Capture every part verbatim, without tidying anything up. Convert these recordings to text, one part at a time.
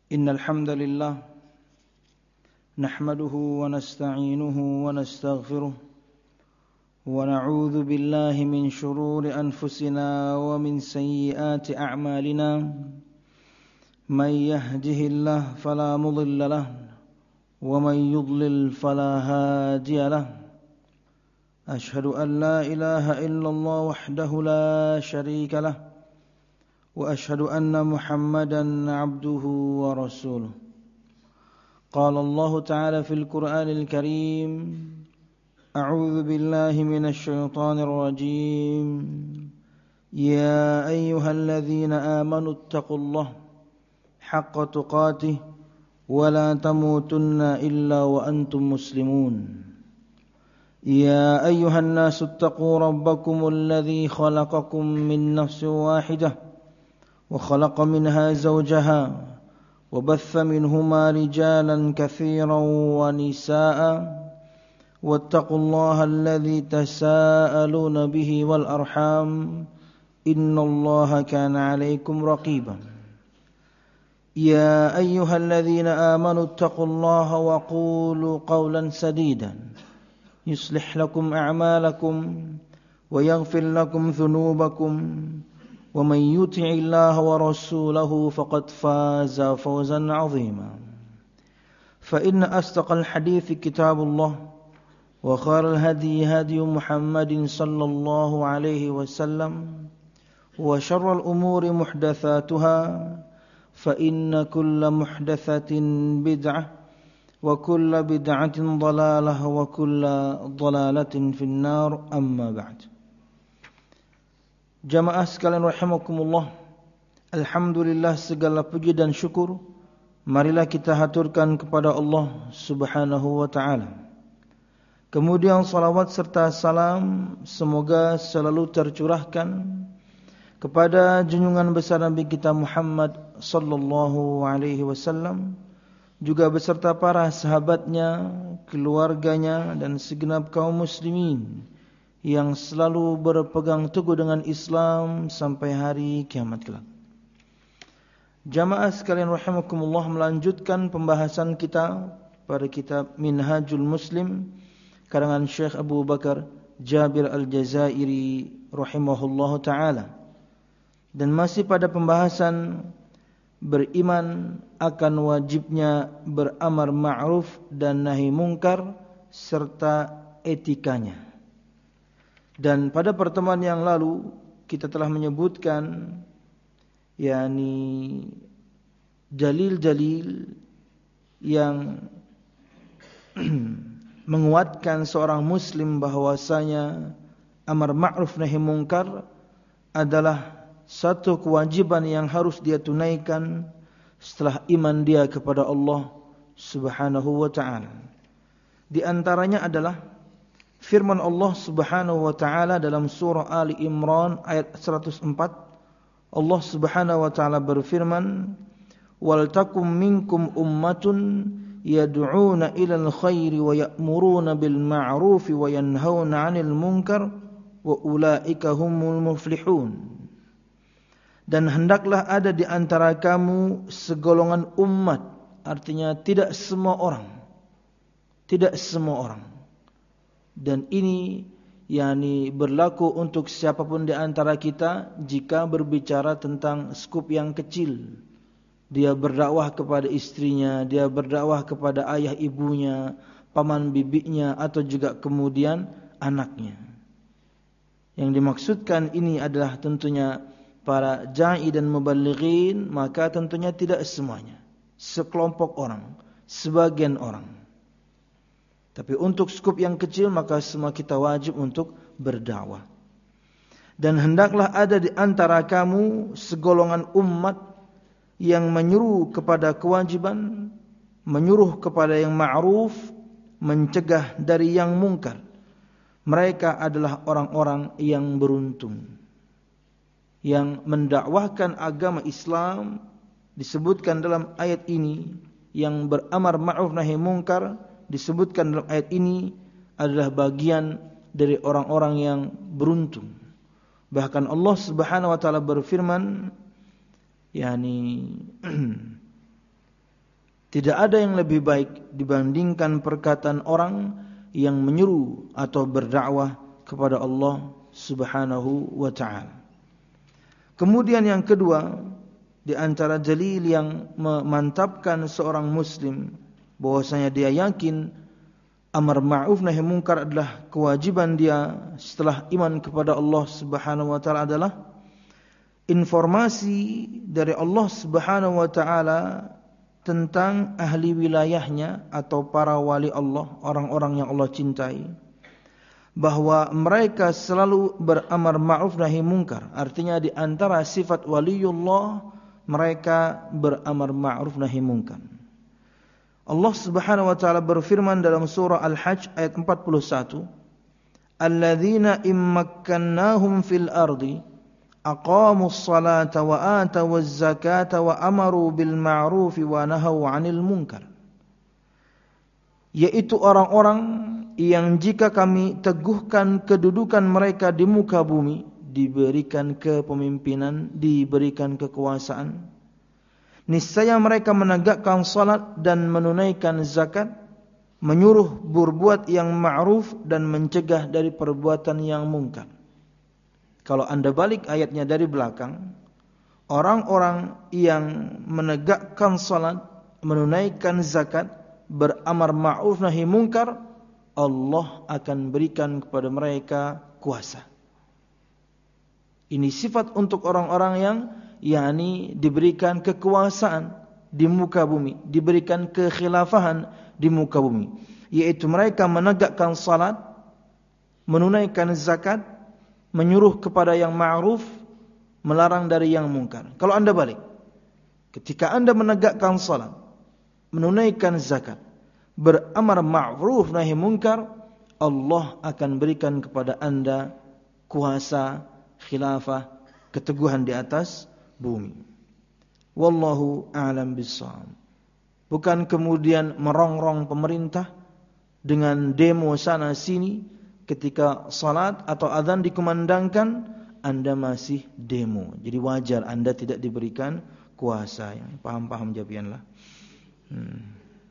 إن الحمد لله نحمده ونستعينه ونستغفره ونعوذ بالله من شرور أنفسنا ومن سيئات أعمالنا من يهده الله فلا مضل له ومن يضلل فلا هادي له أشهد أن لا إله إلا الله وحده لا شريك له وأشهد أن محمدا عبده ورسوله قال الله تعالى في القرآن الكريم أعوذ بالله من الشيطان الرجيم يا أيها الذين آمنوا اتقوا الله حق تقاته ولا تموتن إلا وأنتم مسلمون يا أيها الناس اتقوا ربكم الذي خلقكم من نفس واحدة وخلق منها زوجها وبث منهما رجالا كثيرا ونساء واتقوا الله الذي تساءلون به والأرحام إن الله كان عليكم رقيبا يا أيها الذين آمنوا اتقوا الله وقولوا قولا سديدا يصلح لكم أعمالكم ويغفر لكم ذنوبكم ومن يطع الله ورسوله فقد فاز فوزا عظيما فإن أصدق الحديث كتاب الله وخير الهدي هدي محمد صلى الله عليه وسلم وشر الأمور محدثاتها فإن كل محدثة بدعة وكل بدعة ضلالة وكل ضلالة في النار أما بعد. Jamaah sekalian rahimakumullah, alhamdulillah segala puji dan syukur marilah kita haturkan kepada Allah Subhanahu wa taala. Kemudian salawat serta salam semoga selalu tercurahkan kepada junjungan besar Nabi kita Muhammad sallallahu alaihi wasallam, juga beserta para sahabatnya, keluarganya dan segenap kaum muslimin yang selalu berpegang teguh dengan Islam sampai hari kiamat kelak. Jamaah sekalian rahimakumullah, melanjutkan pembahasan kita pada kitab Minhajul Muslim karangan Syekh Abu Bakar Jabir Al-Jazairi rahimahullahu taala, dan masih pada pembahasan beriman akan wajibnya beramar ma'ruf dan nahi mungkar serta etikanya. Dan pada pertemuan yang lalu kita telah menyebutkan yakni dalil-dalil yang menguatkan seorang muslim bahwasanya amar ma'ruf nahi mungkar adalah satu kewajiban yang harus dia tunaikan setelah iman dia kepada Allah Subhanahu wa taala. Di antaranya adalah firman Allah Subhanahu wa taala dalam surah Ali Imran ayat seratus empat. Allah Subhanahu wa taala berfirman, "Wal takum minkum ummatun yad'una ilal khairi wa ya'muruna bil ma'rufi wa yanhauna 'anil munkar wa ulaika humul muflihun." Dan hendaklah ada di antara kamu segolongan umat, artinya tidak semua orang. Tidak semua orang. Dan ini yakni berlaku untuk siapapun di antara kita jika berbicara tentang skup yang kecil. Dia berdakwah kepada istrinya, dia berdakwah kepada ayah ibunya, paman bibinya, atau juga kemudian anaknya. Yang dimaksudkan ini adalah tentunya para da'i dan muballighin, maka tentunya tidak semuanya, sekelompok orang, sebagian orang. Tapi untuk skup yang kecil maka semua kita wajib untuk berdakwah. Dan hendaklah ada di antara kamu segolongan umat yang menyuruh kepada kewajiban, menyuruh kepada yang ma'ruf, mencegah dari yang mungkar. Mereka adalah orang-orang yang beruntung, yang mendakwahkan agama Islam. Disebutkan dalam ayat ini yang beramar ma'ruf nahi mungkar, disebutkan dalam ayat ini adalah bagian dari orang-orang yang beruntung. Bahkan Allah Subhanahu wa taala berfirman, yakni Tidak ada yang lebih baik dibandingkan perkataan orang yang menyeru atau berdakwah kepada Allah Subhanahu wa ta'ala. Kemudian yang kedua, di antara dalil yang memantapkan seorang muslim bahwasanya dia yakin amar ma'ruf nahi munkar adalah kewajiban dia setelah iman kepada Allah Subhanahu wa ta'ala adalah informasi dari Allah Subhanahu wa ta'ala tentang ahli wilayahnya atau para wali Allah, orang-orang yang Allah cintai, bahwa mereka selalu beramar ma'ruf nahi munkar. Artinya di antara sifat waliullah mereka beramar ma'ruf nahi munkar. Allah Subhanahu wa ta'ala berfirman dalam surah Al-Hajj ayat empat puluh satu, alladzina immakkannahum fil ardi aqamus salata wa atawuz zakata wa amaru bil ma'rufi wa nahaw 'anil munkar. Yaitu orang-orang yang jika kami teguhkan kedudukan mereka di muka bumi, diberikan kepemimpinan, diberikan kekuasaan, niscaya mereka menegakkan salat dan menunaikan zakat, menyuruh berbuat yang ma'ruf dan mencegah dari perbuatan yang mungkar. Kalau Anda balik ayatnya dari belakang, orang-orang yang menegakkan salat, menunaikan zakat, beramar ma'ruf nahi munkar, Allah akan berikan kepada mereka kuasa. Ini sifat untuk orang-orang yang yakni diberikan kekuasaan di muka bumi, diberikan kekhilafahan di muka bumi, yaitu mereka menegakkan salat, menunaikan zakat, menyuruh kepada yang ma'ruf, melarang dari yang mungkar. Kalau Anda balik, ketika Anda menegakkan salat, menunaikan zakat, beramar ma'ruf nahi munkar, Allah akan berikan kepada Anda kuasa, khilafah, keteguhan di atas bumi. Wallahu a'lam bissawab. Bukan kemudian merongrong pemerintah dengan demo sana sini, ketika salat atau azan dikumandangkan Anda masih demo. Jadi wajar Anda tidak diberikan kuasa. Paham-paham jabianlah. Hmm.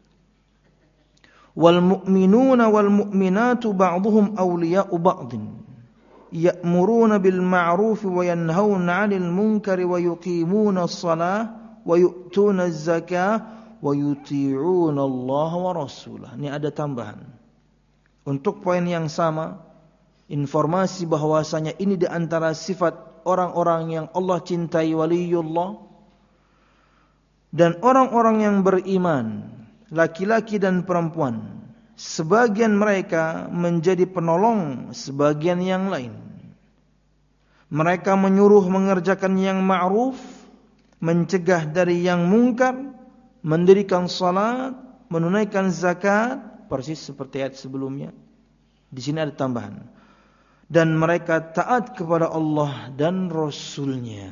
Wal mu'minuna wal mu'minatu ba'dhum awliya'u ba'dhin ya'muruna bil ma'ruf wa yanhauna 'anil munkari wa yuqimuna as-shalah wa yu'tuna az-zakah wa yuti'una Allah wa rasulah. Ini ada tambahan. Untuk poin yang sama, informasi bahwasanya ini di antara sifat orang-orang yang Allah cintai, waliullah, dan orang-orang yang beriman, laki-laki dan perempuan, sebagian mereka menjadi penolong sebagian yang lain. Mereka menyuruh mengerjakan yang ma'ruf, mencegah dari yang mungkar, mendirikan salat, menunaikan zakat, persis seperti ayat sebelumnya. Di sini ada tambahan. Dan mereka taat kepada Allah dan Rasulnya.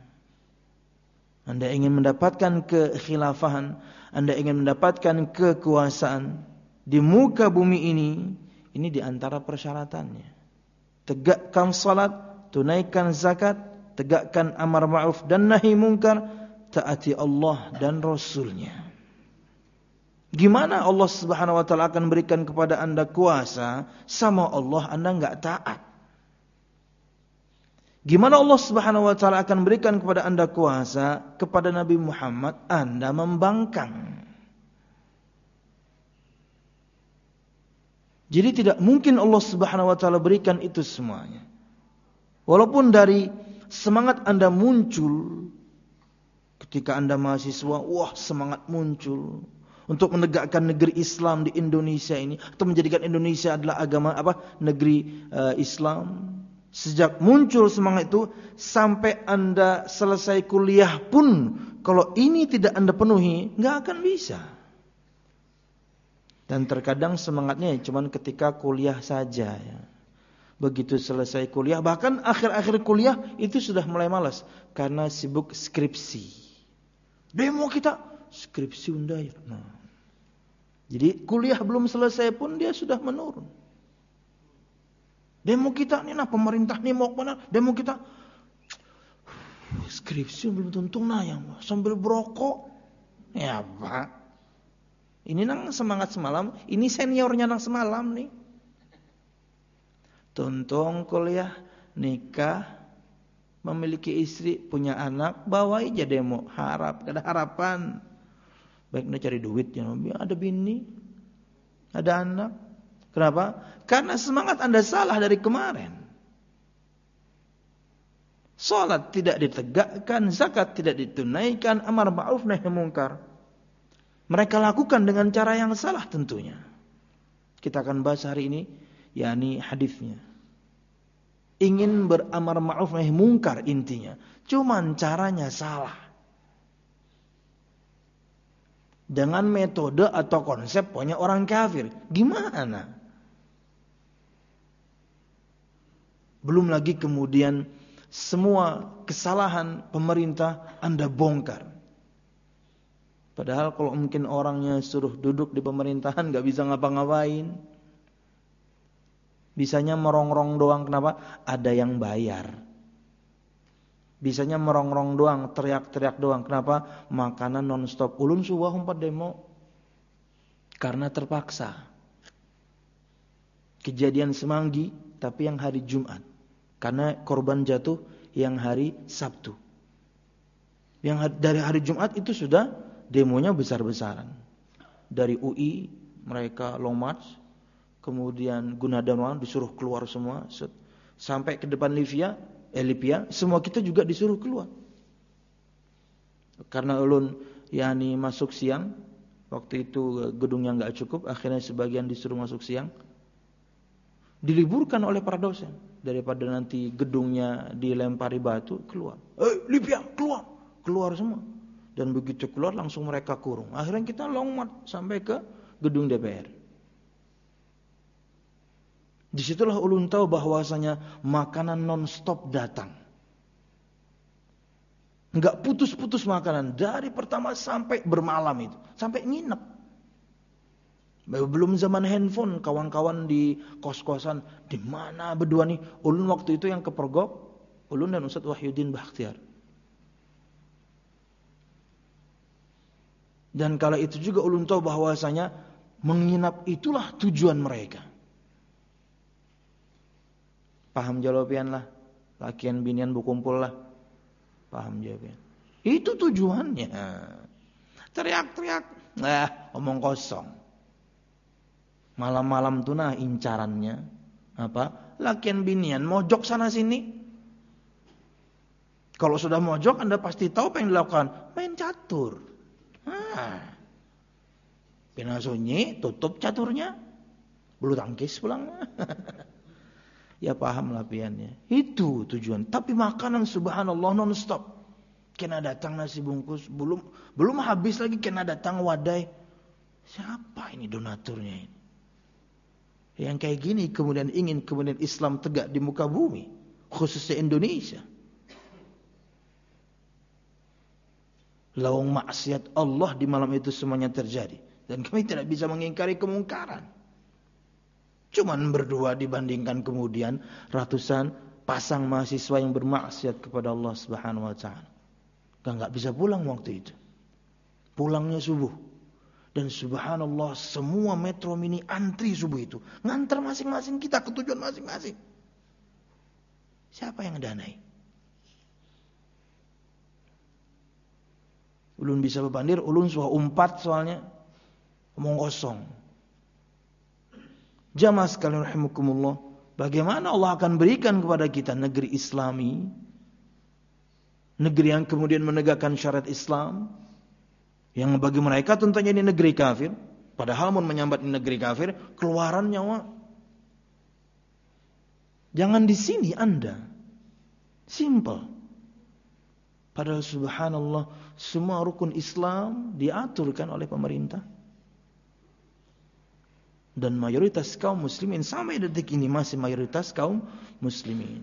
Anda ingin mendapatkan kekhilafahan, Anda ingin mendapatkan kekuasaan di muka bumi ini, ini di antara persyaratannya. Tegakkan salat, tunaikan zakat, tegakkan amar ma'ruf dan nahi munkar, taati Allah dan Rasulnya. Gimana Allah Subhanahu wa ta'ala akan berikan kepada Anda kuasa sama Allah Anda enggak taat? Gimana Allah Subhanahu wa ta'ala akan berikan kepada Anda kuasa kepada Nabi Muhammad Anda membangkang? Jadi tidak mungkin Allah Subhanahu wa ta'ala berikan itu semuanya. Walaupun dari semangat Anda muncul ketika Anda mahasiswa, wah semangat muncul untuk menegakkan negeri Islam di Indonesia ini, atau menjadikan Indonesia adalah agama apa negeri uh, Islam. Sejak muncul semangat itu sampai Anda selesai kuliah pun, kalau ini tidak Anda penuhi, nggak akan bisa. Dan terkadang semangatnya cuma ketika kuliah saja. Ya. Begitu selesai kuliah, bahkan akhir-akhir kuliah itu sudah mulai malas karena sibuk skripsi. Demo kita skripsi undai. Nah. Jadi kuliah belum selesai pun dia sudah menurun. Demo kita nih nah pemerintah nih mau kemana? Demo kita skripsi belum tentu nah yang sambil berokok. Ya Pak, Ini nang semangat semalam, ini seniornya nang semalam nih. Tuntung kuliah, nikah, memiliki istri, punya anak, bawa aja demo, harap, ada harapan. Baiknya cari duit, ya. Ada bini, ada anak. Kenapa? Karena semangat Anda salah dari kemarin. Salat tidak ditegakkan, zakat tidak ditunaikan, amar ma'ruf nahi munkar. Mereka lakukan dengan cara yang salah tentunya. Kita akan bahas hari ini, yakni hadisnya. Ingin beramar ma'ruf nahi munkar intinya. Cuman caranya salah. Dengan metode atau konsep punya orang kafir. Gimana? Belum lagi kemudian semua kesalahan pemerintah Anda bongkar. Padahal kalau mungkin orangnya suruh duduk di pemerintahan gak bisa ngapa-ngapain. Bisanya merongrong doang, kenapa? Ada yang bayar. Bisanya merongrong doang, teriak-teriak doang, kenapa? Makanan non-stop. Ulun suwah umpat demo. Karena terpaksa. Kejadian Semanggi, tapi yang hari Jumat. Karena korban jatuh yang hari Sabtu. Yang dari hari Jumat itu sudah demonya besar-besaran. Dari U I mereka long march, kemudian Gunadarma disuruh keluar semua, sampai ke depan Libya, eh Libya, semua kita juga disuruh keluar. Karena ulun yakni masuk siang, waktu itu gedungnya enggak cukup, akhirnya sebagian disuruh masuk siang. Diliburkan oleh para dosen daripada nanti gedungnya dilempari batu, keluar. Eh Libya, keluar. Keluar semua. Dan begitu keluar langsung mereka kurung. Akhirnya kita long march sampai ke gedung D P R. Disitulah ulun tahu bahwasanya makanan non-stop datang. Enggak putus-putus makanan dari pertama sampai bermalam itu, sampai nginep. Belum zaman handphone, kawan-kawan di kos-kosan, di mana berdua nih? Ulun waktu itu yang kepergok, ulun dan Ustaz Wahyudin Bakhtiar. Dan kala itu juga ulun tahu bahwasanya menginap itulah tujuan mereka. Paham jawabian lah, lakian binian berkumpul lah. Paham jawabian. Itu tujuannya. Teriak-teriak, nah omong kosong. Malam-malam tuh nah incarannya apa? Lakian binian mojok sana sini. Kalau sudah mojok Anda pasti tahu apa yang dilakukan, main catur. Nah, pina sunyi, tutup caturnya, bulu tangkis pulang. Ya paham lah piannya. Itu tujuan. Tapi makanan subhanallah non stop. Kena datang nasi bungkus, belum belum habis lagi kena datang wadai. Siapa ini donaturnya ini? Yang kayak gini kemudian ingin kemudian Islam tegak di muka bumi, khususnya Indonesia. Lawang maksiat Allah di malam itu semuanya terjadi. Dan kami tidak bisa mengingkari kemungkaran. Cuman berdua dibandingkan kemudian ratusan pasang mahasiswa yang bermaksiat kepada Allah Subhanahu wa taala. Enggak bisa pulang waktu itu. Pulangnya subuh. Dan subhanallah semua metro mini antri subuh itu. Ngantar masing-masing kita ke tujuan masing-masing. Siapa yang danai? Ulun bisa berpandir, ulun suah umpat soalnya. Omong kosong. Jamaah sekalian rahimakumullah, bagaimana Allah akan berikan kepada kita negeri Islami, negeri yang kemudian menegakkan syariat Islam, yang bagi mereka tentunya ini negeri kafir, padahal mau menyambat di negeri kafir, keluaran nyawa. Jangan di sini Anda. Simple. Padahal subhanallah semua rukun Islam diaturkan oleh pemerintah. Dan mayoritas kaum muslimin sampai detik ini masih mayoritas kaum muslimin.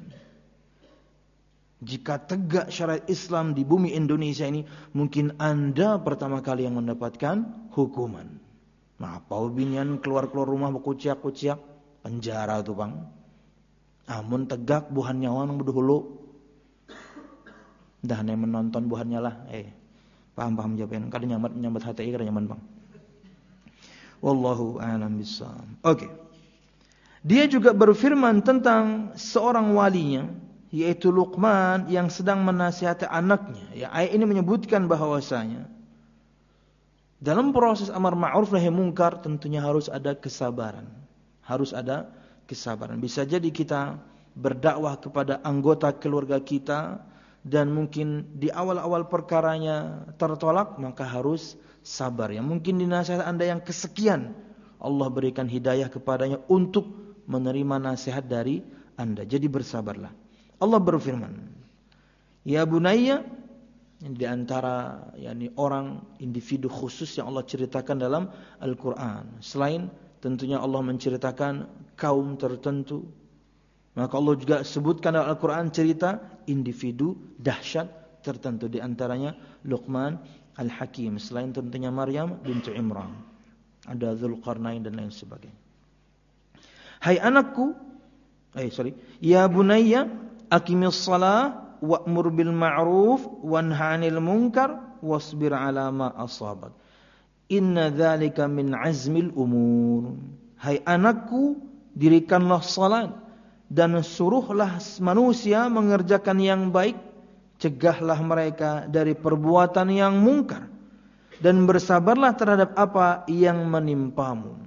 Jika tegak syariat Islam di bumi Indonesia ini, mungkin Anda pertama kali yang mendapatkan hukuman. Nah, apa binian keluar-keluar rumah berkuciak-kuciak, penjara tuh bang. Amun tegak buhan nyawa nang berdahulu. Dah nih menonton buhannya lah, eh paham paham jawaban. Kadang nyambat nyambat H T I kadang nyaman bang. Wallahu a'lam bishawab. Oke. Dia juga berfirman tentang seorang walinya, yaitu Luqman yang sedang menasihati anaknya. Ya, ayat ini menyebutkan bahwasanya dalam proses amar ma'ruf nahi munkar tentunya harus ada kesabaran. Harus ada kesabaran. Bisa jadi kita berdakwah kepada anggota keluarga kita dan mungkin di awal-awal perkaranya tertolak, maka harus sabar. Ya, mungkin di nasihat Anda yang kesekian Allah berikan hidayah kepadanya untuk menerima nasihat dari Anda. Jadi bersabarlah. Allah berfirman, ya bunayya, di antara yakni orang individu khusus yang Allah ceritakan dalam Al-Qur'an. Selain tentunya Allah menceritakan kaum tertentu, maka Allah juga sebutkan dalam Al-Qur'an cerita individu dahsyat tertentu, di antaranya Luqman Al-Hakim, selain tentunya Maryam bintu Imran, ada Dzulqarnain dan lain sebagainya. Hai anakku, eh sorry, ya bunayya aqimis shalah wa'mur bil ma'ruf wanha 'anil munkar wasbir 'ala ma asabak. Inna dzalika min 'azmil umur. Hai anakku, dirikanlah salat dan suruhlah manusia mengerjakan yang baik, cegahlah mereka dari perbuatan yang mungkar, dan bersabarlah terhadap apa yang menimpamu.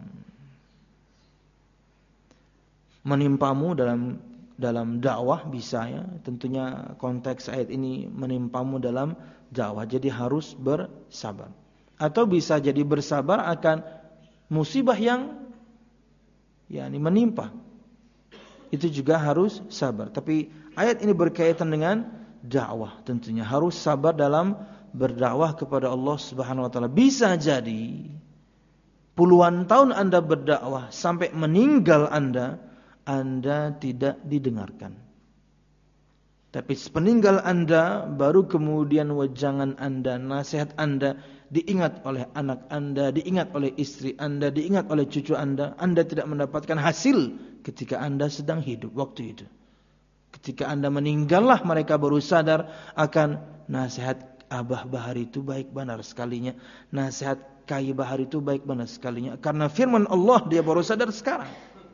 Menimpamu dalam dalam dakwah bisa, ya, tentunya konteks ayat ini menimpamu dalam dakwah, jadi harus bersabar. Atau bisa jadi bersabar akan musibah yang yakni menimpa, itu juga harus sabar. Tapi ayat ini berkaitan dengan dakwah, tentunya harus sabar dalam berdakwah kepada Allah Subhanahu wa taala. Bisa jadi puluhan tahun Anda berdakwah sampai meninggal Anda Anda tidak didengarkan. Tapi sepeninggal Anda, baru kemudian wejangan Anda, nasihat Anda diingat oleh anak Anda, diingat oleh istri Anda, diingat oleh cucu Anda. Anda tidak mendapatkan hasil ketika Anda sedang hidup waktu itu. Ketika Anda meninggallah mereka baru sadar akan nasihat Abah Bahar itu baik benar sekalinya, nasihat Kai Bahar itu baik benar sekalinya. Karena firman Allah dia baru sadar sekarang.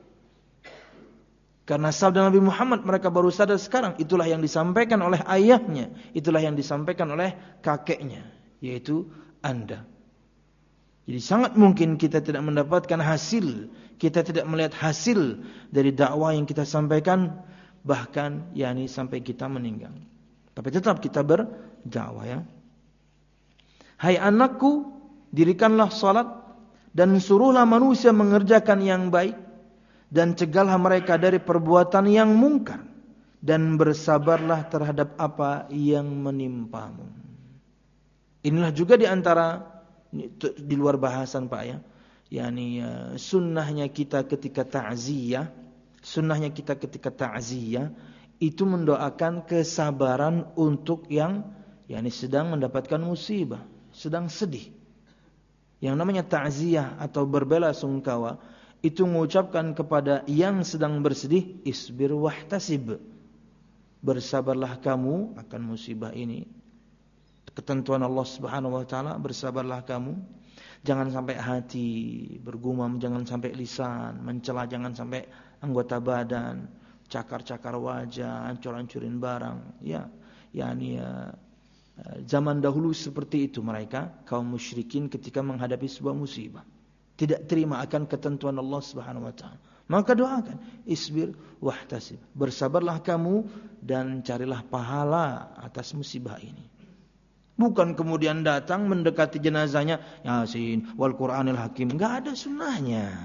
Karena sabda Nabi Muhammad mereka baru sadar sekarang. Itulah yang disampaikan oleh ayahnya, itulah yang disampaikan oleh kakeknya, yaitu Anda. Jadi sangat mungkin kita tidak mendapatkan hasil, kita tidak melihat hasil dari dakwah yang kita sampaikan, bahkan yakni sampai kita meninggal. Tapi tetap kita berdakwah, ya. Hai anakku, dirikanlah salat dan suruhlah manusia mengerjakan yang baik, dan cegahlah mereka dari perbuatan yang mungkar, dan bersabarlah terhadap apa yang menimpamu. Inilah juga di antara, di luar bahasan Pak, ya, yakni uh, sunnahnya kita ketika ta'ziyah, sunnahnya kita ketika ta'ziyah itu mendoakan kesabaran untuk yang yakni sedang mendapatkan musibah, sedang sedih. Yang namanya ta'ziyah atau berbelasungkawa itu mengucapkan kepada yang sedang bersedih, isbir wahtasib, bersabarlah kamu akan musibah ini, ketentuan Allah Subhanahu wa taala, bersabarlah kamu. Jangan sampai hati bergumam, jangan sampai lisan mencela, jangan sampai anggota badan cakar-cakar wajah, hancur-hancurin barang. Ya, yakni ya, zaman dahulu seperti itu mereka kaum musyrikin ketika menghadapi sebuah musibah, tidak terima akan ketentuan Allah Subhanahu wa taala. Maka doakan, isbir wahtasib, bersabarlah kamu dan carilah pahala atas musibah ini. Bukan kemudian datang mendekati jenazahnya, Yasin wal Qur'anil Hakim, enggak ada sunnahnya.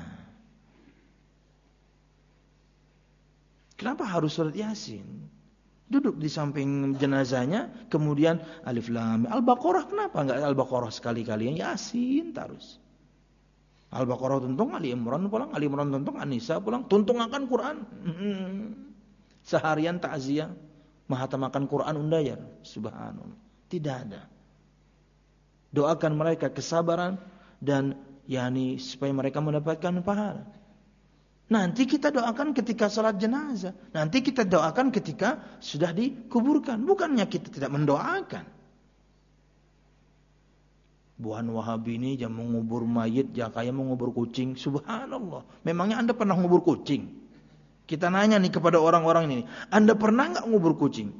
Kenapa harus surat Yasin? Duduk di samping jenazahnya, kemudian Alif Lam Mim, Al-Baqarah, kenapa enggak Al-Baqarah sekali-kali, Yasin terus. Al-Baqarah tuntung, Ali Imran pulang, Ali Imran tuntung, An-Nisa pulang, tuntung akan Quran. Hmm. Seharian takziah, mahatamakan Quran undayar, subhanallah. Tidak ada. Doakan mereka kesabaran dan yakni supaya mereka mendapatkan pahala. Nanti kita doakan ketika salat jenazah, nanti kita doakan ketika sudah dikuburkan. Bukannya kita tidak mendoakan. Buhan Wahabi ini jangan mengubur mayit, jangan kayak mengubur kucing. Subhanallah. Memangnya Anda pernah mengubur kucing? Kita nanya nih kepada orang-orang ini. Anda pernah nggak mengubur kucing?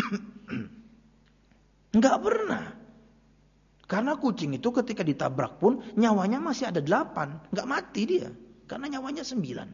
Nggak pernah. Karena kucing itu ketika ditabrak pun nyawanya masih ada delapan. Nggak mati dia. Karena nyawanya sembilan.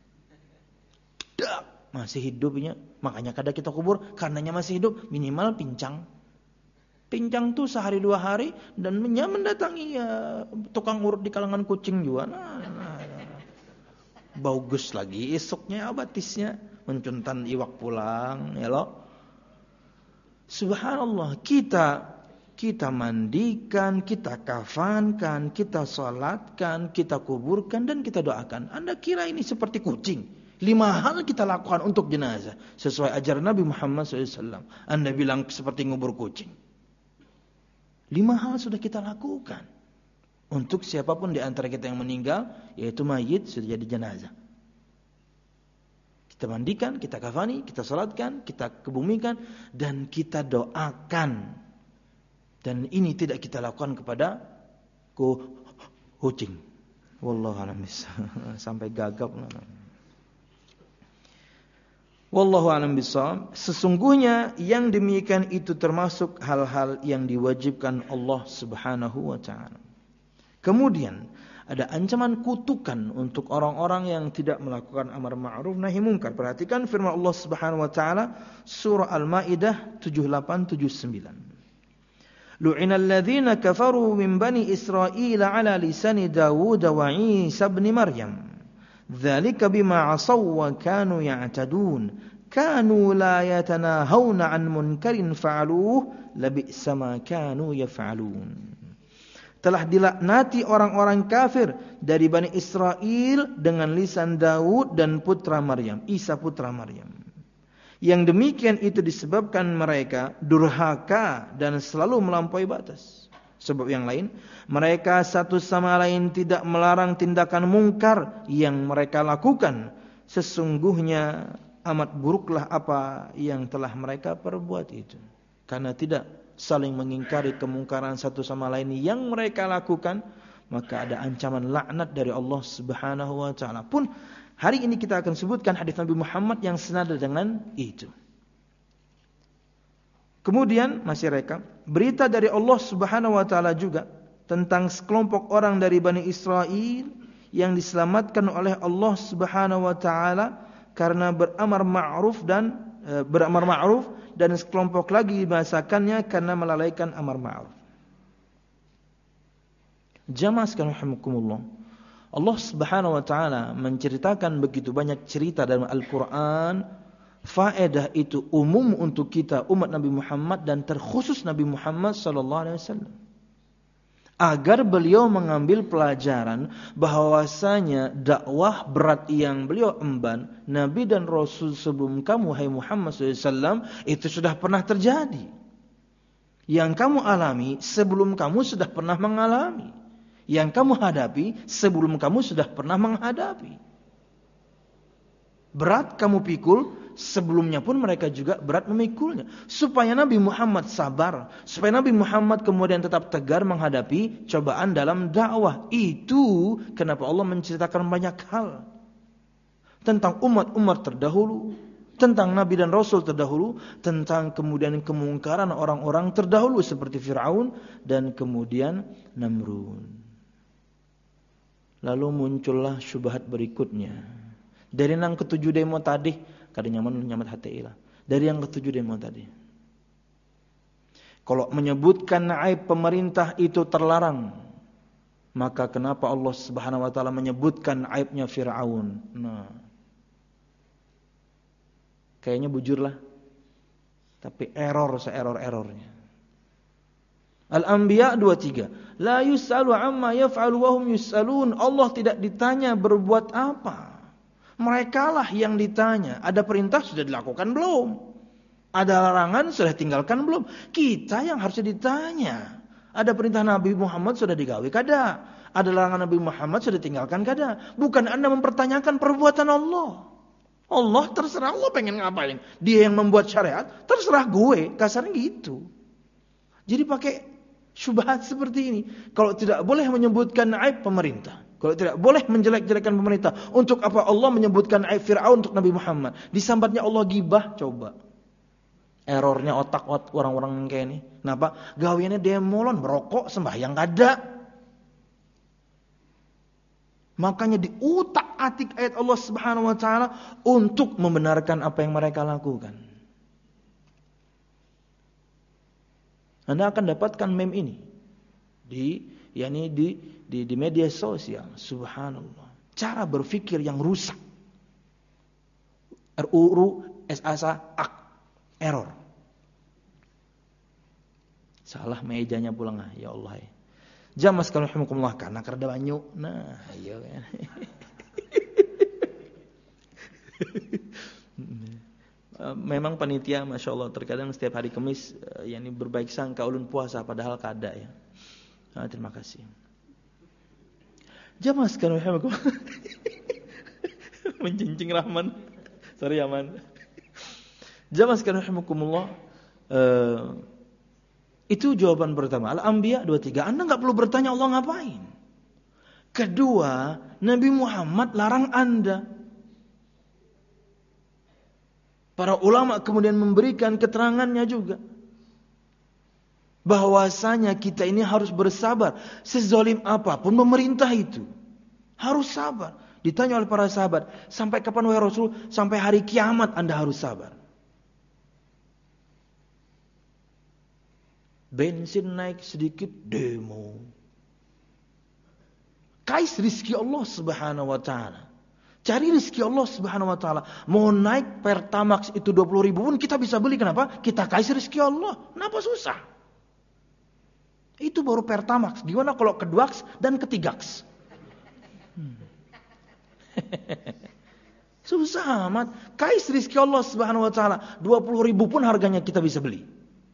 Dak, masih hidupnya. Makanya kadang kita kubur. Karenanya masih hidup. Minimal pincang. Pincang tuh sehari dua hari dan mendatangi ya, tukang urut di kalangan kucing juga. Nah, nah, nah. Bagus lagi esoknya abatisnya mencuntan iwak pulang, ya loh. Subhanallah, kita kita mandikan, kita kafankan, kita salatkan, kita kuburkan dan kita doakan. Anda kira ini seperti kucing? Lima hal kita lakukan untuk jenazah sesuai ajaran Nabi Muhammad shallallahu alaihi wasallam. Anda bilang seperti ngubur kucing. Lima hal sudah kita lakukan untuk siapapun di antara kita yang meninggal, yaitu mayit sudah jadi jenazah. Kita mandikan, kita kafani, kita salatkan, kita kebumikan, dan kita doakan. Dan ini tidak kita lakukan kepada kucing. Wallahu a'lam bishawab. Sampai gagap. Wallahu a'lam bishawab. Sesungguhnya yang demikian itu termasuk hal-hal yang diwajibkan Allah Subhanahu wa taala. Kemudian ada ancaman kutukan untuk orang-orang yang tidak melakukan amar ma'ruf nahi munkar. Perhatikan firman Allah Subhanahu wa taala surah Al-Maidah tujuh puluh delapan tujuh puluh sembilan. Lu'inal ladzina kafaru min bani Israil 'ala lisani Dawud wa Isa ibn Maryam. Dzalika bima 'asaw wa kanu ya'tadun kanu la yatanahawna 'an munkarin fa'aluhu labi'sa ma kanu yaf'alun. Telah dilaknati orang-orang kafir dari Bani Israel dengan lisan Daud dan putra Maryam, Isa putra Maryam. Yang demikian itu disebabkan mereka durhaka dan selalu melampaui batas. Sebab yang lain, mereka satu sama lain tidak melarang tindakan mungkar yang mereka lakukan. Sesungguhnya amat buruklah apa yang telah mereka perbuat itu. Karena tidak saling mengingkari kemungkaran satu sama lain yang mereka lakukan, maka ada ancaman laknat dari Allah Subhanahu wa taala. Pun hari ini kita akan sebutkan hadis Nabi Muhammad yang senada dengan itu. Kemudian masih rekap berita dari Allah Subhanahu wa taala juga tentang sekelompok orang dari Bani Israel yang diselamatkan oleh Allah Subhanahu wa taala karena beramar ma'ruf dan e, beramar ma'ruf dan sekelompok lagi dibahasakannya karena melalaikan amar ma'ruf. Jamaah sekalian rahimakumullah. Allah Subhanahu wa taala menceritakan begitu banyak cerita dalam Al-Qur'an. Faedah itu umum untuk kita umat Nabi Muhammad dan terkhusus Nabi Muhammad sallallahu alaihi wasallam. Agar beliau mengambil pelajaran bahwasanya dakwah berat yang beliau emban, Nabi dan Rasul sebelum kamu hai Muhammad sallallahu alaihi wasallam itu sudah pernah terjadi. Yang kamu alami sebelum kamu sudah pernah mengalami. Yang kamu hadapi sebelum kamu sudah pernah menghadapi. Berat kamu pikul, sebelumnya pun mereka juga berat memikulnya. Supaya Nabi Muhammad sabar. Supaya Nabi Muhammad kemudian tetap tegar menghadapi cobaan dalam dakwah. Itu kenapa Allah menceritakan banyak hal. Tentang umat-umat terdahulu. Tentang Nabi dan Rasul terdahulu. Tentang kemudian kemungkaran orang-orang terdahulu. Seperti Fir'aun dan kemudian Namrud. Lalu muncullah syubhat berikutnya. Dari yang ketujuh demo tadi, kada nyaman nyamat hati lah. Dari yang ketujuh demo tadi. Kalau menyebutkan aib pemerintah itu terlarang, maka kenapa Allah Subhanahu wa taala menyebutkan aibnya Firaun? Nah. Kayaknya bujurlah. Tapi error se-error-errornya. Al-Anbiya dua puluh tiga. La yus'alu amma yaf'alu wa hum yus'alun. Allah tidak ditanya berbuat apa. Mereka lah yang ditanya. Ada perintah sudah dilakukan belum? Ada larangan sudah tinggalkan belum? Kita yang harusnya ditanya. Ada perintah Nabi Muhammad sudah digawe kada? Ada larangan Nabi Muhammad sudah tinggalkan kada? Bukan Anda mempertanyakan perbuatan Allah. Allah terserah Allah pengen ngapain. Dia yang membuat syariat, terserah gue. Kasarnya gitu. Jadi pakai Syubhat seperti ini. Kalau tidak boleh menyebutkan aib pemerintah, kalau tidak boleh menjelek-jelekan pemerintah, untuk apa Allah menyebutkan aib Fir'aun untuk Nabi Muhammad? Disambatnya Allah gibah, coba. Errornya otak orang-orang kayak ini. Kenapa? Gawiannya demolon, merokok, sembahyang kada. Makanya diutak-atik ayat Allah Subhanahu wa taala untuk membenarkan apa yang mereka lakukan. Anda akan dapatkan meme ini di yakni di di di media sosial. Subhanallah. Cara berpikir yang rusak. R U R U S A S A ak. Error. Salah mejanya pulang ah, ya Allah ya. Jamaah sekalian rahimakumullah, karena kada banyu. Nah, iya kan. Memang panitia Masya Allah terkadang setiap hari Kamis yakni berbaik sangka ulun puasa padahal kada ya. Nah, terima kasih. Jamaah sekalian rahimakumullah. Mencincing Rahman. Sorry Aman. Jamaah sekalian rahimakumullah, uh, itu jawaban pertama. Al-Anbiya dua puluh tiga. Anda enggak perlu bertanya Allah ngapain. Kedua, Nabi Muhammad larang Anda. Para ulama kemudian memberikan keterangannya juga. Bahwasanya kita ini harus bersabar. Sezalim apapun pemerintah itu, harus sabar. Ditanya oleh para sahabat, sampai kapan wahai Rasul? Sampai hari kiamat Anda harus sabar. Bensin naik sedikit, demo. Kais rizki Allah Subhanahu wa taala. Cari rizki Allah Subhanahu wa taala. Mau naik Pertamax itu dua puluh ribu pun kita bisa beli. Kenapa? Kita kais rizki Allah. Kenapa susah? Itu baru Pertamax. Gimana kalau keduaks dan ketigax? Hmm. Susah amat. Kais rizki Allah Subhanahu wa taala. dua puluh ribu pun harganya kita bisa beli.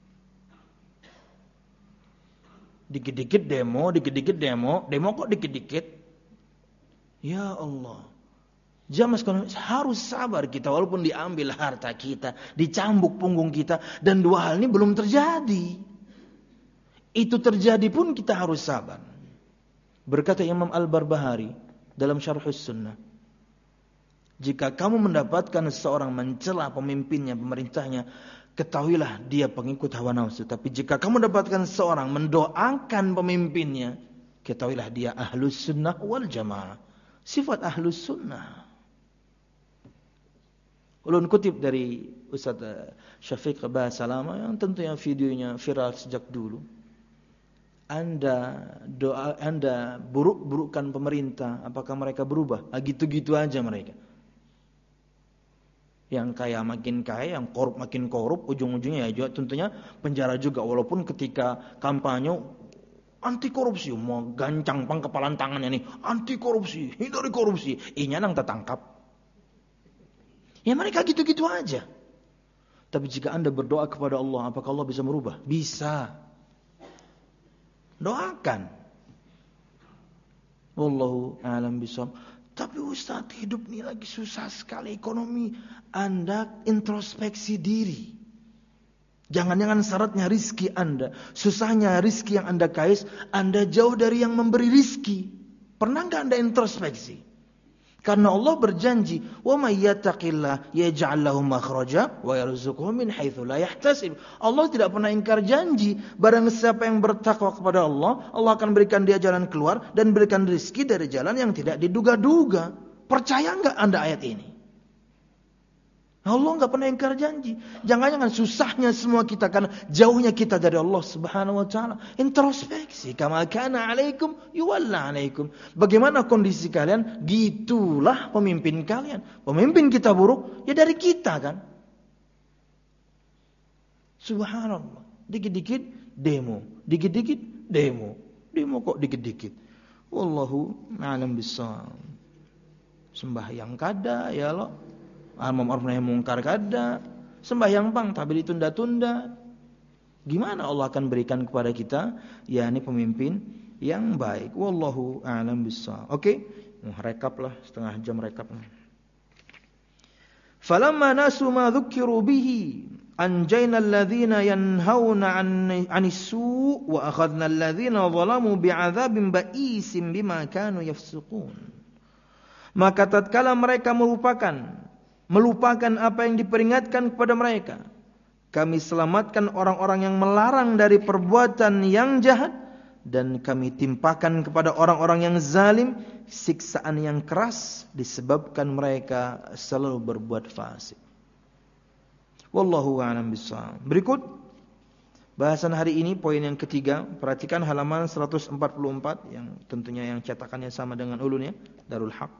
Dikit-dikit demo, dikit-dikit demo, demo kok dikit-dikit. Ya Allah. Jamaah sekalian, harus sabar kita walaupun diambil harta kita, dicambuk punggung kita, dan dua hal ini belum terjadi. Itu terjadi pun kita harus sabar. Berkata Imam Al-Barbahari dalam Syarhus Sunnah, jika kamu mendapatkan seseorang mencela pemimpinnya, pemerintahnya, ketahuilah dia pengikut hawa nafsu. Tapi jika kamu dapatkan seorang mendoakan pemimpinnya, ketahuilah dia ahlus sunnah wal jamaah. Sifat ahlus sunnah. Ulun kutip dari Ustaz Syafiq Basalama yang tentunya videonya viral sejak dulu. Anda doa Anda buruk-burukkan pemerintah, apakah mereka berubah? Ah, gitu-gitu aja mereka. Yang kaya makin kaya, yang korup makin korup, ujung-ujungnya ya juga tentunya penjara juga. Walaupun ketika kampanye anti korupsi, mau gancang pang kepalan tangannya nih, anti korupsi, hindari korupsi, inya nang tertangkap. Ya mereka gitu-gitu aja. Tapi jika Anda berdoa kepada Allah, apakah Allah bisa merubah? Bisa. Doakan. Wallahu a'lam bishawab. Tapi Ustaz, hidup ini lagi susah sekali ekonomi. Anda introspeksi diri. Jangan-jangan syaratnya rizki Anda, susahnya rizki yang Anda kais, Anda jauh dari yang memberi rizki. Pernah enggak Anda introspeksi? Karena Allah berjanji, "Wa may yattaqillah yaj'al lahu makhraja wa yarzuqhu min haitsu la yahtasib." Allah tidak pernah ingkar janji. Barang siapa yang bertakwa kepada Allah, Allah akan berikan dia jalan keluar dan berikan rezeki dari jalan yang tidak diduga-duga. Percaya enggak Anda ayat ini? Allah enggak pernah ingkar janji. Jangan-jangan susahnya semua kita karena jauhnya kita dari Allah Subhanahu wa taala. Introspeksi, kama kana alaikum yuwalla alaikum. Bagaimana kondisi kalian, gitulah pemimpin kalian. Pemimpin kita buruk, ya dari kita kan. Subhanallah. Dikit-dikit demo, dikit-dikit demo. Demo kok dikit-dikit. Wallahu a'lam bissawab. Sembahyang kada ya Allah. Amar ma'ruf nahi mungkar kada, sembahyang pang tapi ditunda-tunda. Gimana Allah akan berikan kepada kita yakni pemimpin yang baik. Wallahu a'lam bissawab. Oke, okay? Rekap lah, setengah jam rekap. Falamma nasu ma dzukiru bihi anjaynal ladzina yanhauna 'anis su' wa akhadnal ladzina zalamu bi'adzabin ba'isin bima kanu yafsuqun. Maka tatkala mereka melupakan melupakan apa yang diperingatkan kepada mereka, kami selamatkan orang-orang yang melarang dari perbuatan yang jahat, dan kami timpakan kepada orang-orang yang zalim siksaan yang keras disebabkan mereka selalu berbuat fasik. Wallahu a'lam bishawab. Berikut bahasan hari ini, poin yang ketiga. Perhatikan halaman seratus empat puluh empat yang tentunya yang cetakannya sama dengan ulunnya, Darul Haq.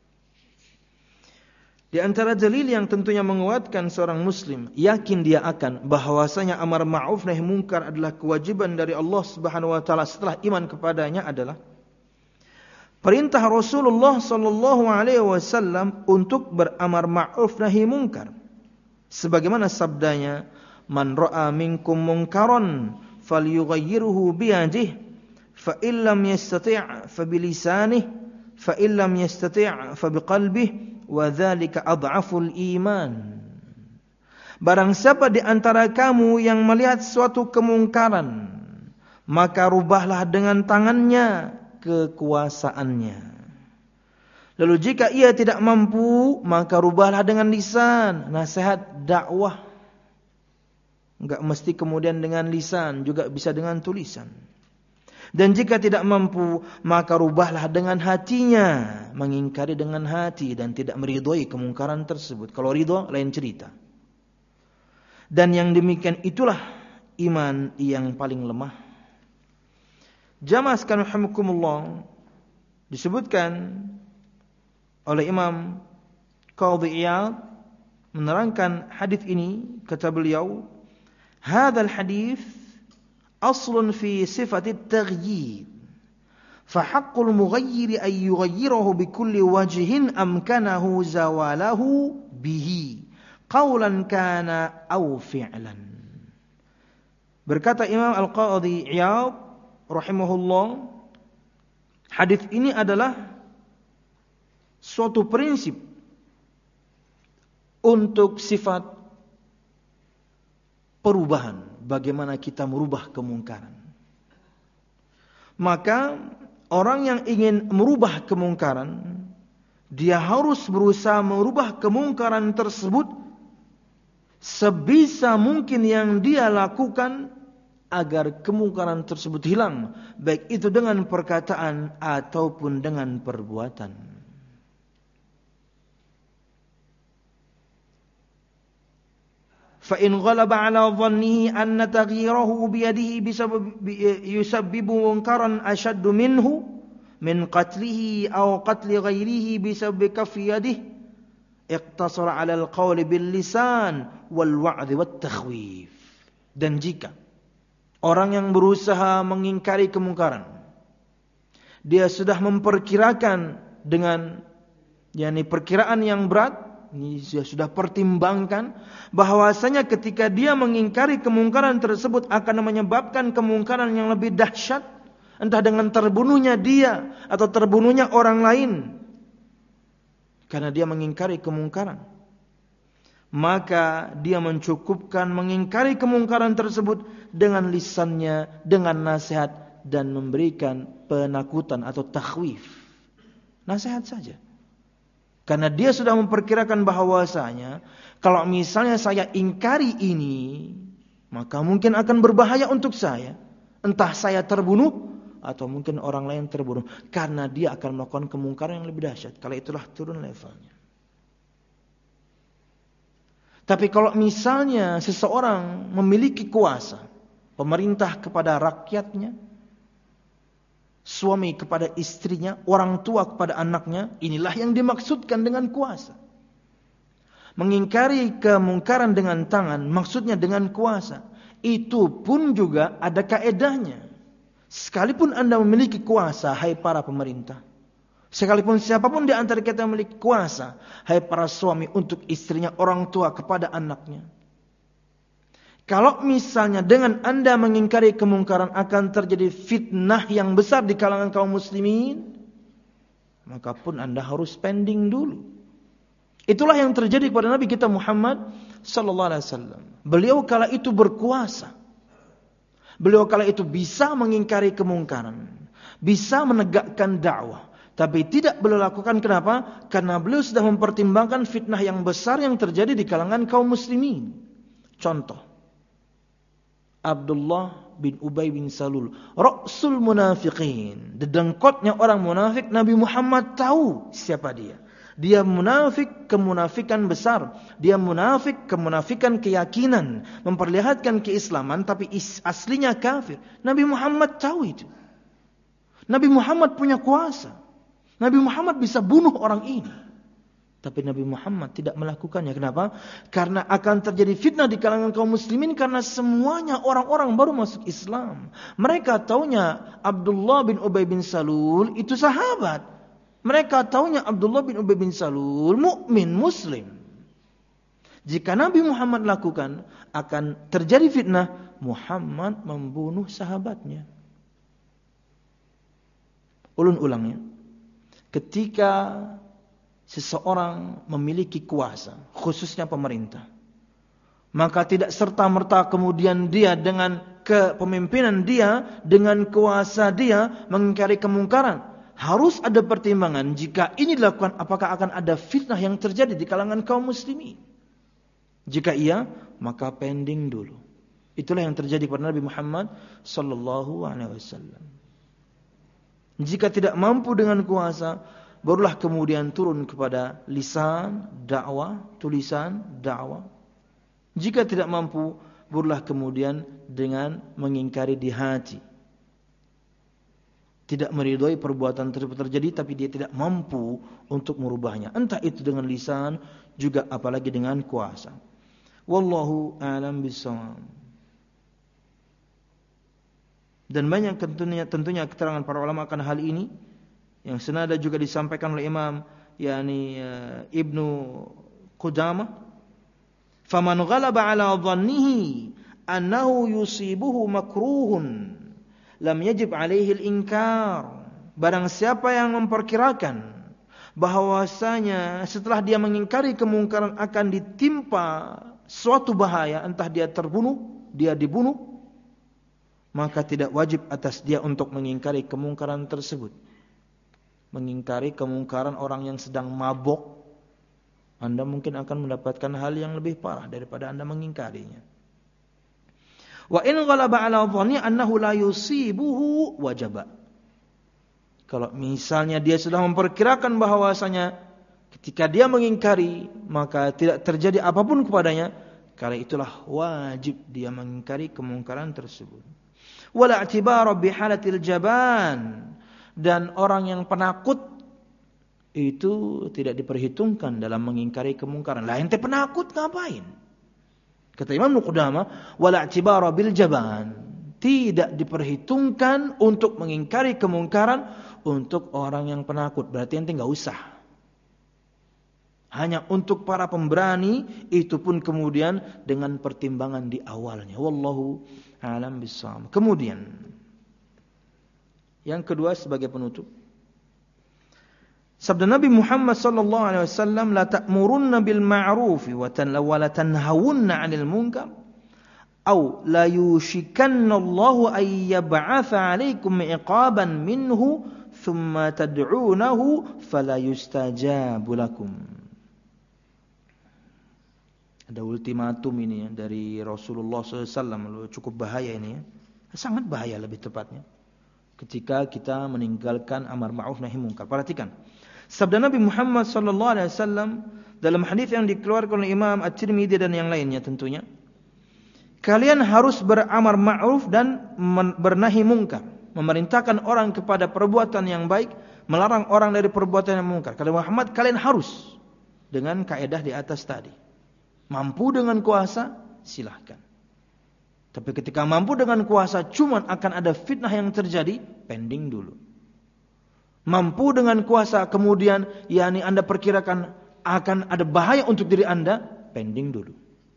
Di antara dalil yang tentunya menguatkan seorang muslim yakin dia akan bahwasanya amar ma'ruf nahi munkar adalah kewajiban dari Allah Subhanahu wa taala setelah iman kepadanya adalah perintah Rasulullah sallallahu alaihi wasallam untuk beramar ma'ruf nahi munkar. Sebagaimana sabdanya, man ra'a minkum munkaran falyughayyirhu biyadihi fa illam yastati' fa bilisanihi fa illam yastati' fa biqalbihi wa dzalika adhaful iman. Barang siapa di antara kamu yang melihat suatu kemungkaran, maka rubahlah dengan tangannya kekuasaannya. Lalu jika ia tidak mampu, maka rubahlah dengan lisan, nasihat, dakwah. Enggak mesti kemudian dengan lisan, juga bisa dengan tulisan. Dan jika tidak mampu, maka rubahlah dengan hatinya, mengingkari dengan hati dan tidak meridhoi kemungkaran tersebut. Kalau ridho lain cerita. Dan yang demikian itulah iman yang paling lemah. Jamaah sekalian rahimakumullah, disebutkan oleh Imam Qadhi Iyad menerangkan hadis ini, kata beliau, hadzal hadis aslun fi sifat at-taghyir fa haqqul mughayyir ay yughayyirahu bi kulli wajhin amkanahu zawalahu bihi qawlan kana aw fi'lan. Berkata Imam Al-Qadhi Iyad rahimahullah, hadis ini adalah suatu prinsip untuk sifat perubahan, bagaimana kita merubah kemungkaran. Maka orang yang ingin merubah kemungkaran, dia harus berusaha merubah kemungkaran tersebut sebisa mungkin yang dia lakukan agar kemungkaran tersebut hilang, baik itu dengan perkataan ataupun dengan perbuatan. فإن غلب على ظنه أن تغييره بيده بسبب يسبب منكرا أشد منه من قتله أو قتل غيره بسبب كف يده اقتصر على القول باللسان والوعظ والتخويف. Dan jika orang yang berusaha mengingkari kemungkaran, dia sudah memperkirakan dengan yakni perkiraan yang berat, ini sudah pertimbangkan bahwasanya ketika dia mengingkari kemungkaran tersebut akan menyebabkan kemungkaran yang lebih dahsyat, entah dengan terbunuhnya dia atau terbunuhnya orang lain karena dia mengingkari kemungkaran, maka dia mencukupkan mengingkari kemungkaran tersebut dengan lisannya, dengan nasihat dan memberikan penakutan atau takhwif, nasihat saja. Karena dia sudah memperkirakan bahwasanya kalau misalnya saya ingkari ini, maka mungkin akan berbahaya untuk saya. Entah saya terbunuh atau mungkin orang lain terbunuh. Karena dia akan melakukan kemungkaran yang lebih dahsyat. Kalau itulah turun levelnya. Tapi kalau misalnya seseorang memiliki kuasa, pemerintah kepada rakyatnya, suami kepada istrinya, orang tua kepada anaknya, inilah yang dimaksudkan dengan kuasa. Mengingkari kemungkaran dengan tangan, maksudnya dengan kuasa. Itu pun juga ada kaedahnya. Sekalipun Anda memiliki kuasa, hai para pemerintah, sekalipun siapapun di antara kita memiliki kuasa, hai para suami untuk istrinya, orang tua kepada anaknya, kalau misalnya dengan Anda mengingkari kemungkaran akan terjadi fitnah yang besar di kalangan kaum muslimin, maka pun Anda harus spending dulu. Itulah yang terjadi kepada Nabi kita Muhammad sallallahu alaihi wasallam. Beliau kala itu berkuasa. Beliau kala itu bisa mengingkari kemungkaran, bisa menegakkan dakwah. Tapi tidak beliau lakukan, kenapa? Karena beliau sudah mempertimbangkan fitnah yang besar yang terjadi di kalangan kaum muslimin. Contoh, Abdullah bin Ubay bin Salul, Ra'sul munafiqin, dedengkotnya orang munafik. Nabi Muhammad tahu siapa dia. Dia munafik kemunafikan besar. Dia munafik kemunafikan keyakinan, memperlihatkan keislaman tapi aslinya kafir. Nabi Muhammad tahu itu. Nabi Muhammad punya kuasa. Nabi Muhammad bisa bunuh orang ini. Tapi Nabi Muhammad tidak melakukannya. Kenapa? Karena akan terjadi fitnah di kalangan kaum muslimin. Karena semuanya orang-orang baru masuk Islam. Mereka taunya Abdullah bin Ubay bin Salul itu sahabat. Mereka taunya Abdullah bin Ubay bin Salul mukmin muslim. Jika Nabi Muhammad lakukan, akan terjadi fitnah. Muhammad membunuh sahabatnya. Ulun-ulangnya, ketika seseorang memiliki kuasa, khususnya pemerintah, maka tidak serta-merta kemudian dia dengan kepemimpinan dia, dengan kuasa dia mengingkari kemungkaran. Harus ada pertimbangan. Jika ini dilakukan, apakah akan ada fitnah yang terjadi di kalangan kaum muslimin? Jika iya, maka pending dulu. Itulah yang terjadi pada Nabi Muhammad sallallahu alaihi wasallam. Jika tidak mampu dengan kuasa, barulah kemudian turun kepada lisan, dakwah, tulisan, dakwah. Jika tidak mampu, barulah kemudian dengan mengingkari di hati. Tidak meridhoi perbuatan tersebut terjadi, tapi dia tidak mampu untuk merubahnya. Entah itu dengan lisan, juga apalagi dengan kuasa. Wallahu a'lam bishawab. Dan banyak tentunya, tentunya keterangan para ulama akan hal ini, yang senada juga disampaikan oleh Imam yakni uh, Ibnu Qudamah. Faman ghalaba ala dhannihi annahu yusibuhu makruhun lam yajib alaihi al-inkar. Barang siapa yang memperkirakan bahwasanya setelah dia mengingkari kemungkaran akan ditimpa suatu bahaya, entah dia terbunuh, dia dibunuh, maka tidak wajib atas dia untuk mengingkari kemungkaran tersebut. Mengingkari kemungkaran orang yang sedang mabok, Anda mungkin akan mendapatkan hal yang lebih parah daripada Anda mengingkarinya. Wa in ghalaba ala dhanni annahu la yusibuhu wajaba. Kalau misalnya dia sudah memperkirakan bahwasanya ketika dia mengingkari maka tidak terjadi apapun kepadanya, kala itulah wajib dia mengingkari kemungkaran tersebut. Wala i'tibara bi halatil jaban, dan orang yang penakut itu tidak diperhitungkan dalam mengingkari kemungkaran. Lah ente penakut ngapain? Kata Imam Qudamah, wala i'tibara bil jaban, tidak diperhitungkan untuk mengingkari kemungkaran untuk orang yang penakut. Berarti ente enggak usah. Hanya untuk para pemberani, itu pun kemudian dengan pertimbangan di awalnya. Wallahu a'lam bishawab. Kemudian yang kedua sebagai penutup, sabda Nabi Muhammad sallallahu alaihi wasallam, la ta'murunna bil ma'ruf wa tanhawunna 'anil munkar aw la yushikanna Allahu ay yab'atha 'alaikum iqaban minhu thumma tad'unahu fala yustajabu lakum. Ada ultimatum ini ya, dari Rasulullah sallallahu alaihi wasallam. Cukup bahaya ini ya. Sangat bahaya lebih tepatnya. Ketika kita meninggalkan amar ma'ruf nahi munkar. Perhatikan. Sabda Nabi Muhammad sallallahu alaihi wasallam dalam hadis yang dikeluarkan oleh Imam At-Tirmidzi dan yang lainnya tentunya. Kalian harus beramar ma'ruf dan bernahi munkar. Memerintahkan orang kepada perbuatan yang baik, melarang orang dari perbuatan yang munkar. Kata Muhammad, kalian harus dengan kaedah di atas tadi. Mampu dengan kuasa, silahkan. Tapi ketika mampu dengan kuasa, cuman akan ada fitnah yang terjadi, pending dulu. Mampu dengan kuasa, kemudian yakni Anda perkirakan akan ada bahaya untuk diri Anda, pending dulu.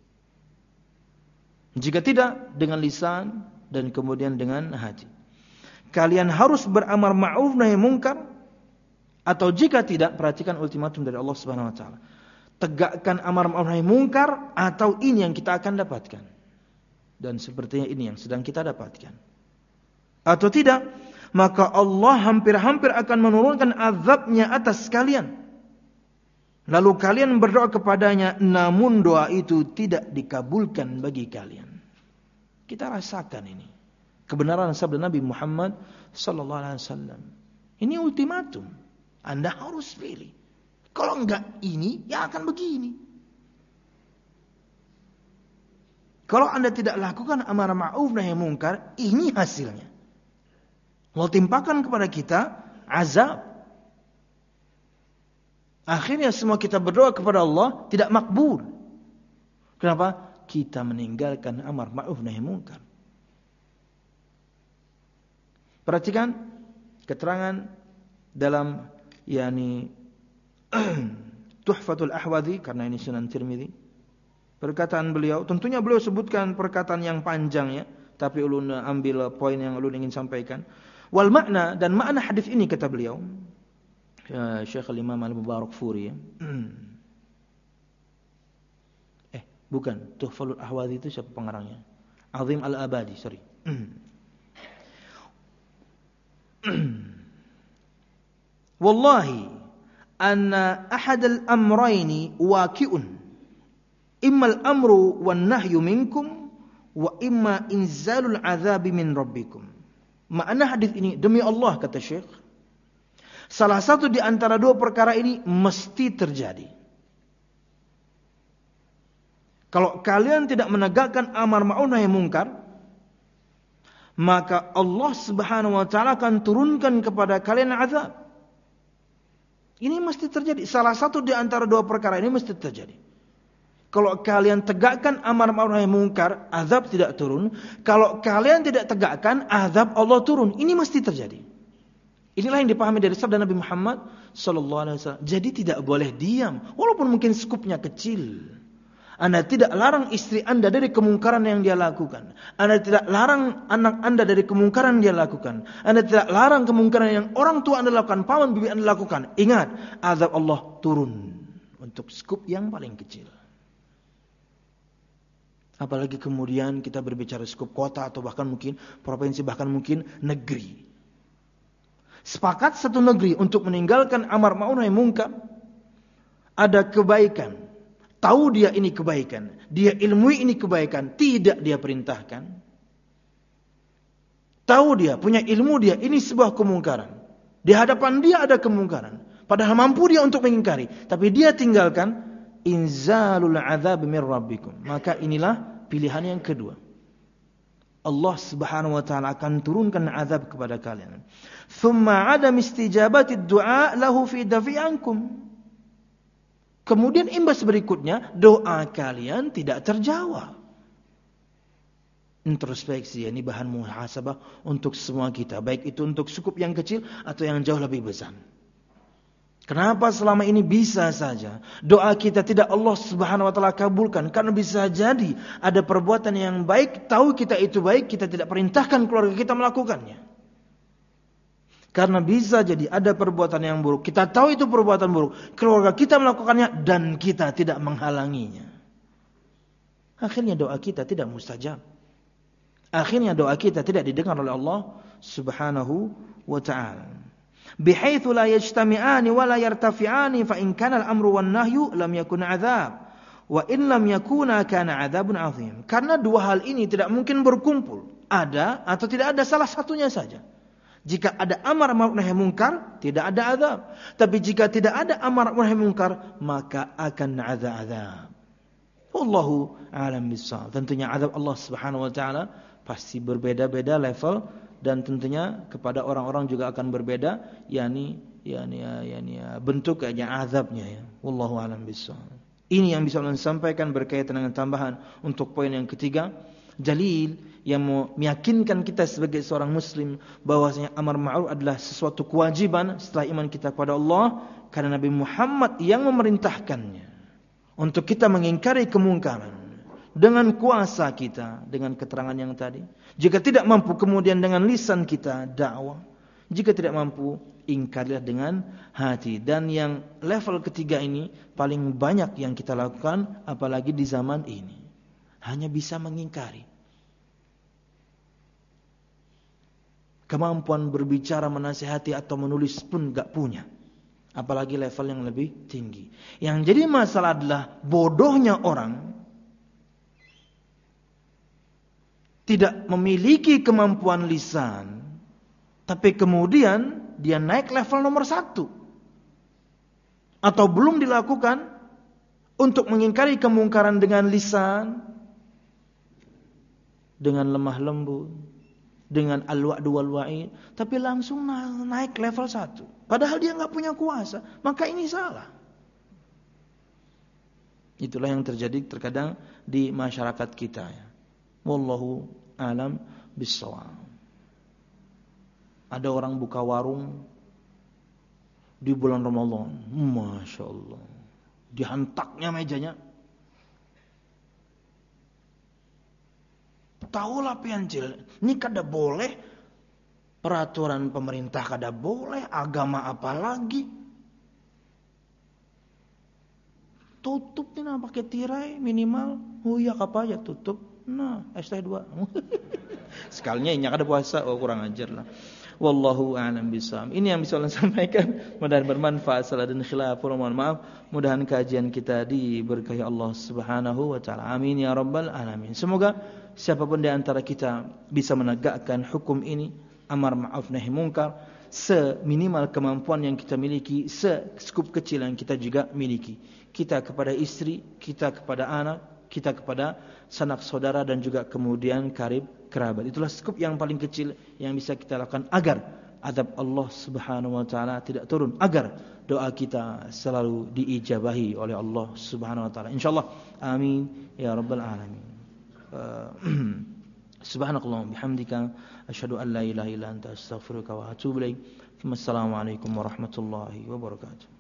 Jika tidak, dengan lisan dan kemudian dengan hati. Kalian harus beramar ma'ruf nahi munkar, atau jika tidak, perhatikan ultimatum dari Allah Subhanahu wa taala. tegakkan amar ma'ruf nahi munkar, atau ini yang kita akan dapatkan. Dan sepertinya ini yang sedang kita dapatkan. Atau tidak, maka Allah hampir-hampir akan menurunkan azabnya atas kalian. Lalu kalian berdoa kepadanya, namun doa itu tidak dikabulkan bagi kalian. Kita rasakan ini kebenaran sabda Nabi Muhammad sallallahu alaihi wasallam. Ini ultimatum. Anda harus pilih. Kalau enggak ini, ya akan begini. Kalau Anda tidak lakukan amar ma'ruf nahi munkar, ini hasilnya. Allah timpakan kepada kita azab. Akhirnya semua kita berdoa kepada Allah tidak makbul. Kenapa? Kita meninggalkan amar ma'ruf nahi munkar. Perhatikan keterangan dalam yakni Tuhfatul Ahwadhi, karena ini Sunan Tirmidzi. Perkataan beliau, tentunya beliau sebutkan perkataan yang panjang ya, tapi ulun ambil poin yang ulun ingin sampaikan. Wal makna, dan makna hadis ini kata beliau, ya, Syekh Al-Imam Al-Mubarakfuri ya. Eh, bukan, Tuhfatul Ahwadhi itu siapa pengarangnya? Azim Al-Abadi, sorry. Wallahi anna ahad al-amrayni waqi'un. Imma al-amru wan nahyu minkum wa imma inzalul azabi min rabbikum. Makna hadis ini, demi Allah kata Syekh, salah satu di antara dua perkara ini mesti terjadi. Kalau kalian tidak menegakkan amar ma'ruf nahi munkar, maka Allah Subhanahu wa taala akan turunkan kepada kalian azab. Ini mesti terjadi. Salah satu di antara dua perkara ini mesti terjadi. Kalau kalian tegakkan amar ma'ruf nahi munkar, azab tidak turun. Kalau kalian tidak tegakkan, azab Allah turun. Ini mesti terjadi. Inilah yang dipahami dari sabda Nabi Muhammad sallallahu alaihi wasallam. Jadi tidak boleh diam, walaupun mungkin skupnya kecil. Anda tidak larang istri Anda dari kemungkaran yang dia lakukan. Anda tidak larang anak Anda dari kemungkaran yang dia lakukan. Anda tidak larang kemungkaran yang orang tua Anda lakukan, paman bibi Anda lakukan. Ingat, azab Allah turun untuk skup yang paling kecil. Apalagi kemudian kita berbicara skup kota atau bahkan mungkin provinsi, bahkan mungkin negeri. Sepakat satu negeri untuk meninggalkan amar ma'ruf nahi munkar, ada kebaikan. Tahu dia ini kebaikan, dia ilmui ini kebaikan, tidak dia perintahkan. Tahu dia, punya ilmu dia, ini sebuah kemungkaran. Di hadapan dia ada kemungkaran, padahal mampu dia untuk mengingkari, tapi dia tinggalkan. Inzalul azab min rabbikum. Maka inilah pilihan yang kedua. Allah Subhanahu wa taala akan turunkan azab kepada kalian. Thumma adam istijabati du'a lahu fi dafi'ankum. Kemudian imbas berikutnya, doa kalian tidak terjawab. Introspeksi, ini bahan muhasabah untuk semua kita, baik itu untuk sukup yang kecil atau yang jauh lebih besar. Kenapa selama ini bisa saja doa kita tidak Allah Subhanahu wa taala kabulkan? Karena bisa jadi ada perbuatan yang baik, tahu kita itu baik, kita tidak perintahkan keluarga kita melakukannya. Karena bisa jadi ada perbuatan yang buruk, kita tahu itu perbuatan buruk, keluarga kita melakukannya dan kita tidak menghalanginya. Akhirnya doa kita tidak mustajab. Akhirnya doa kita tidak didengar oleh Allah Subhanahu wa taala. Bihaitsu la yajtami'ani wa la yartafi'ani fa in kana al-amru wan nahyu lam yakun 'adzab wa in lam yakuna kana 'adzabun 'adzim. Karena dua hal ini tidak mungkin berkumpul, ada atau tidak ada, salah satunya saja. Jika ada amar ma'ruf nahi munkar, tidak ada azab. Tapi jika tidak ada amar ma'ruf nahi munkar, maka akan ada azab. Wallahu a'lam bissawab. Tentunya azab Allah Subhanahu wa taala pasti berbeda-beda level, dan tentunya kepada orang-orang juga akan berbeda yakni yakni yakni bentuknya, azabnya ya. Wallahu a'lam bissawab. Ini yang bisa saya sampaikan berkaitan dengan tambahan untuk poin yang ketiga, dalil yang meyakinkan kita sebagai seorang muslim bahwasanya amar ma'ruf adalah sesuatu kewajiban setelah iman kita kepada Allah, karena Nabi Muhammad yang memerintahkannya untuk kita mengingkari kemungkaran dengan kuasa kita, dengan keterangan yang tadi. Jika tidak mampu, kemudian dengan lisan kita dakwah. Jika tidak mampu, ingkarilah dengan hati. Dan yang level ketiga ini paling banyak yang kita lakukan, apalagi di zaman ini. Hanya bisa mengingkari. Kemampuan berbicara, menasihati atau menulis pun gak punya. Apalagi level yang lebih tinggi. Yang jadi masalah adalah bodohnya orang tidak memiliki kemampuan lisan, tapi kemudian dia naik level nomor satu. Atau belum dilakukan untuk mengingkari kemungkaran dengan lisan, dengan lemah lembut, dengan al-wa'du wal-wa'id, tapi langsung naik level satu. Padahal dia nggak punya kuasa, maka ini salah. Itulah yang terjadi terkadang di masyarakat kita. Ya. Wallahu a'lam bissawab. Ada orang buka warung di bulan Ramadan, masya Allah, dihantaknya mejanya. Tahulah piancil, ini kada boleh, peraturan pemerintah kada boleh, agama apa lagi? Tutup nih nah pakai tirai minimal, oh iya apa aja tutup, nah S T dua. Sekalinya ini kada puasa, oh kurang ajar lah. Wallahu a'lam bishawab. Ini yang bisa saya sampaikan. Mudah-mudahan bermanfaat. Salah dan khilaf, mohon maaf. Mudah-mudahan kajian kita diberkahi Allah Subhanahu wa taala. Amin ya rabbal alamin. Semoga siapapun di antara kita bisa menegakkan hukum ini, amar ma'ruf nahi munkar, seminimal kemampuan yang kita miliki, sekup kecil yang kita juga miliki. Kita kepada istri, kita kepada anak, kita kepada sanak saudara dan juga kemudian karib kerabat. Itulah skup yang paling kecil yang bisa kita lakukan agar azab Allah Subhanahu wa taala tidak turun, agar doa kita selalu diijabahi oleh Allah Subhanahu wa taala. Insyaallah. Amin ya rabbal alamin. Uh, Subhanakallahumma bihamdika asyhadu an la ilaha illa anta astaghfiruka wa atubu ilaik. Wassalamualaikum warahmatullahi wabarakatuh.